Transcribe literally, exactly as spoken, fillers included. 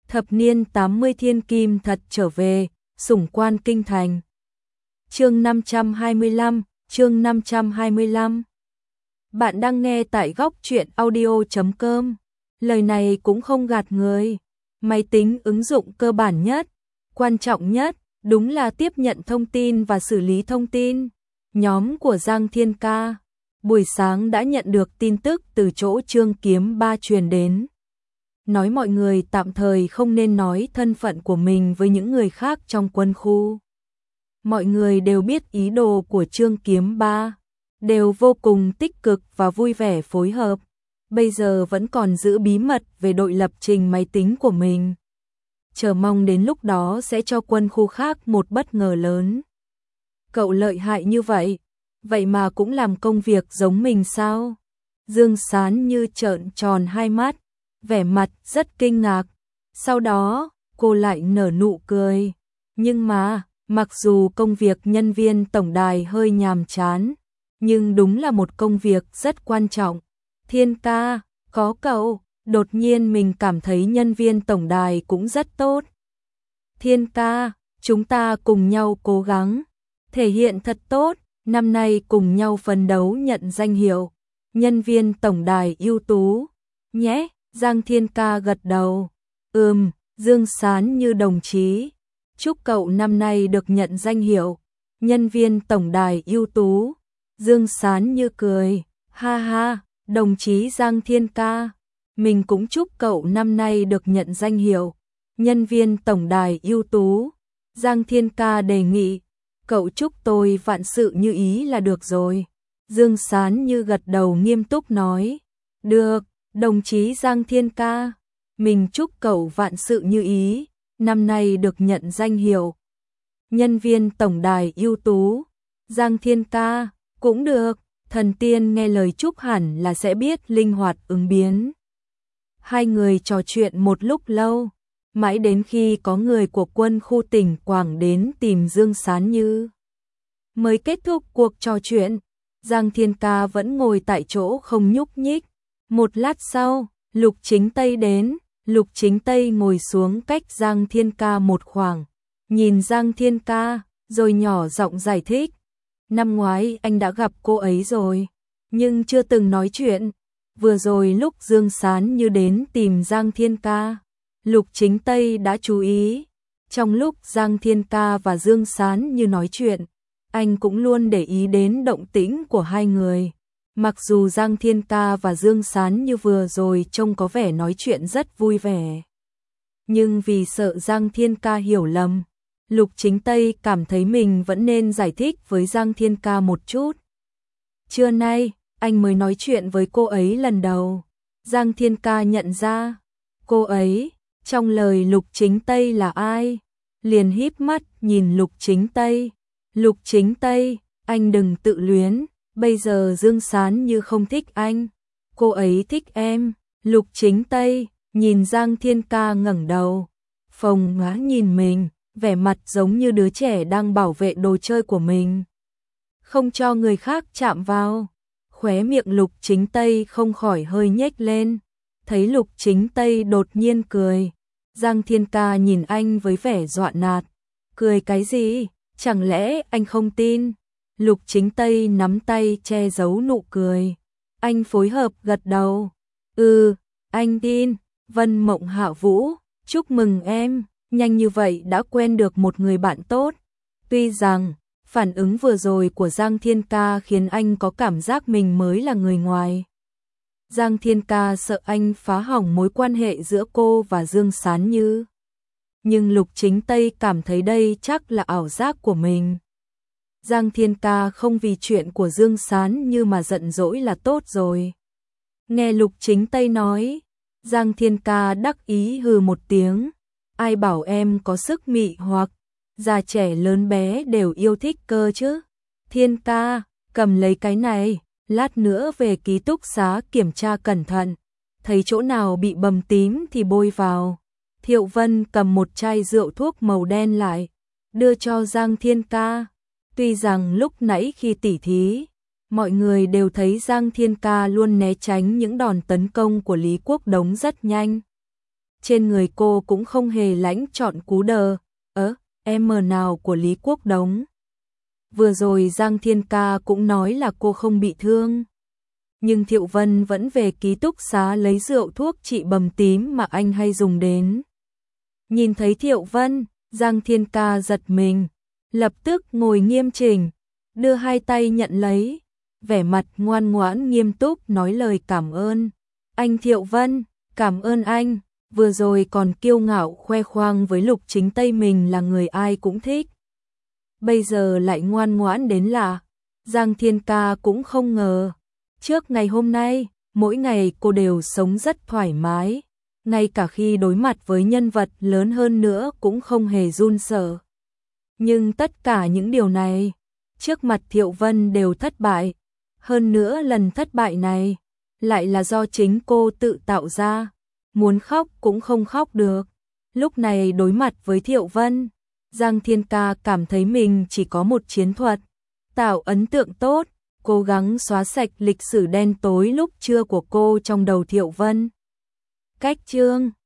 Thập niên tám mươi thiên kim thật trở về, sủng quan kinh thành. Chương năm trăm hai mươi lăm, chương năm trăm hai mươi lăm. Bạn đang nghe tại góc truyện audio chấm com. Lời này cũng không gạt người. Máy tính ứng dụng cơ bản nhất, quan trọng nhất, đúng là tiếp nhận thông tin và xử lý thông tin. Nhóm của Giang Thiên Ca buổi sáng đã nhận được tin tức từ chỗ Trương Kiếm Ba truyền đến. Nói mọi người tạm thời không nên nói thân phận của mình với những người khác trong quân khu. Mọi người đều biết ý đồ của Trương Kiếm Ba, đều vô cùng tích cực và vui vẻ phối hợp. Bây giờ vẫn còn giữ bí mật về đội lập trình máy tính của mình. Chờ mong đến lúc đó sẽ cho quân khu khác một bất ngờ lớn. Cậu lợi hại như vậy, vậy mà cũng làm công việc giống mình sao? Dương Sán Như trợn tròn hai mắt, vẻ mặt rất kinh ngạc. Sau đó, cô lại nở nụ cười. Nhưng mà, mặc dù công việc nhân viên tổng đài hơi nhàm chán, nhưng đúng là một công việc rất quan trọng. Thiên Ca, có cậu, đột nhiên mình cảm thấy nhân viên tổng đài cũng rất tốt. Thiên Ca, chúng ta cùng nhau cố gắng, thể hiện thật tốt, năm nay cùng nhau phấn đấu nhận danh hiệu nhân viên tổng đài ưu tú nhé. Giang Thiên Ca gật đầu. Ừm, Dương Sán Như đồng chí, chúc cậu năm nay được nhận danh hiệu nhân viên tổng đài ưu tú. Dương Sán Như cười, ha ha, đồng chí Giang Thiên Ca, mình cũng chúc cậu năm nay được nhận danh hiệu nhân viên tổng đài ưu tú. Giang Thiên Ca đề nghị, cậu chúc tôi vạn sự như ý là được rồi. Dương Sán Như gật đầu nghiêm túc nói, được, đồng chí Giang Thiên Ca, mình chúc cậu vạn sự như ý, năm nay được nhận danh hiệu nhân viên tổng đài ưu tú. Giang Thiên Ca, cũng được, thần tiên nghe lời chúc hẳn là sẽ biết linh hoạt ứng biến. Hai người trò chuyện một lúc lâu, mãi đến khi có người của quân khu tỉnh Quảng đến tìm Dương Sán Như mới kết thúc cuộc trò chuyện. Giang Thiên Ca vẫn ngồi tại chỗ không nhúc nhích. Một lát sau, Lục Chính Tây đến. Lục Chính Tây ngồi xuống cách Giang Thiên Ca một khoảng, nhìn Giang Thiên Ca, rồi nhỏ giọng giải thích. Năm ngoái anh đã gặp cô ấy rồi, nhưng chưa từng nói chuyện. Vừa rồi lúc Dương Sán Như đến tìm Giang Thiên Ca, Lục Chính Tây đã chú ý. Trong lúc Giang Thiên Ca và Dương Sán Như nói chuyện, anh cũng luôn để ý đến động tĩnh của hai người. Mặc dù Giang Thiên Ca và Dương Sán Như vừa rồi trông có vẻ nói chuyện rất vui vẻ, nhưng vì sợ Giang Thiên Ca hiểu lầm, Lục Chính Tây cảm thấy mình vẫn nên giải thích với Giang Thiên Ca một chút. Trưa nay, anh mới nói chuyện với cô ấy lần đầu. Giang Thiên Ca nhận ra, cô ấy, trong lời Lục Chính Tây là ai? Liền híp mắt nhìn Lục Chính Tây. Lục Chính Tây, anh đừng tự luyến, bây giờ Dương Sán Như không thích anh, cô ấy thích em. Lục Chính Tây, nhìn Giang Thiên Ca ngẩng đầu, phồng má nhìn mình, vẻ mặt giống như đứa trẻ đang bảo vệ đồ chơi của mình, không cho người khác chạm vào. Khóe miệng Lục Chính Tây không khỏi hơi nhếch lên. Thấy Lục Chính Tây đột nhiên cười, Giang Thiên Ca nhìn anh với vẻ dọa nạt. Cười cái gì? Chẳng lẽ anh không tin? Lục Chính Tây nắm tay che giấu nụ cười. Anh phối hợp gật đầu. Ừ, anh tin. Vân Mộng Hạ Vũ, chúc mừng em, nhanh như vậy đã quen được một người bạn tốt. Tuy rằng, phản ứng vừa rồi của Giang Thiên Ca khiến anh có cảm giác mình mới là người ngoài. Giang Thiên Ca sợ anh phá hỏng mối quan hệ giữa cô và Dương Sán Như. Nhưng Lục Chính Tây cảm thấy đây chắc là ảo giác của mình. Giang Thiên Ca không vì chuyện của Dương Sán Như mà giận dỗi là tốt rồi. Nghe Lục Chính Tây nói, Giang Thiên Ca đắc ý hừ một tiếng. Ai bảo em có sức mị hoặc, già trẻ lớn bé đều yêu thích cơ chứ. Thiên Ca, cầm lấy cái này, lát nữa về ký túc xá kiểm tra cẩn thận. Thấy chỗ nào bị bầm tím thì bôi vào. Thiệu Vân cầm một chai rượu thuốc màu đen lại, đưa cho Giang Thiên Ca. Tuy rằng lúc nãy khi tỉ thí, mọi người đều thấy Giang Thiên Ca luôn né tránh những đòn tấn công của Lý Quốc Đống rất nhanh. trên người cô cũng không hề lãnh trọn cú đờ, ớ, em nào của Lý Quốc Đống. Vừa rồi Giang Thiên Ca cũng nói là cô không bị thương. Nhưng Thiệu Vân vẫn về ký túc xá lấy rượu thuốc trị bầm tím mà anh hay dùng đến. Nhìn thấy Thiệu Vân, Giang Thiên Ca giật mình, lập tức ngồi nghiêm chỉnh, đưa hai tay nhận lấy, vẻ mặt ngoan ngoãn nghiêm túc nói lời cảm ơn. Anh Thiệu Vân, cảm ơn anh, vừa rồi còn kiêu ngạo khoe khoang với Lục Chính Tây mình là người ai cũng thích. Bây giờ lại ngoan ngoãn đến lạ. Giang Thiên Ca cũng không ngờ. Trước ngày hôm nay, mỗi ngày cô đều sống rất thoải mái, ngay cả khi đối mặt với nhân vật lớn hơn nữa cũng không hề run sợ. Nhưng tất cả những điều này, trước mặt Thiệu Vân đều thất bại. Hơn nữa lần thất bại này, lại là do chính cô tự tạo ra. Muốn khóc cũng không khóc được. Lúc này đối mặt với Thiệu Vân, Giang Thiên Ca cảm thấy mình chỉ có một chiến thuật, tạo ấn tượng tốt, cố gắng xóa sạch lịch sử đen tối lúc trưa của cô trong đầu Thiệu Vân. Cách chương